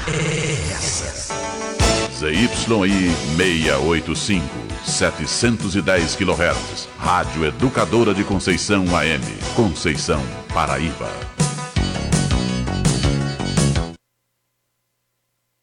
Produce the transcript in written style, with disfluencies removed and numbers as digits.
ZYI 685, 710 kHz. Rádio Educadora de Conceição AM, Conceição, Paraíba.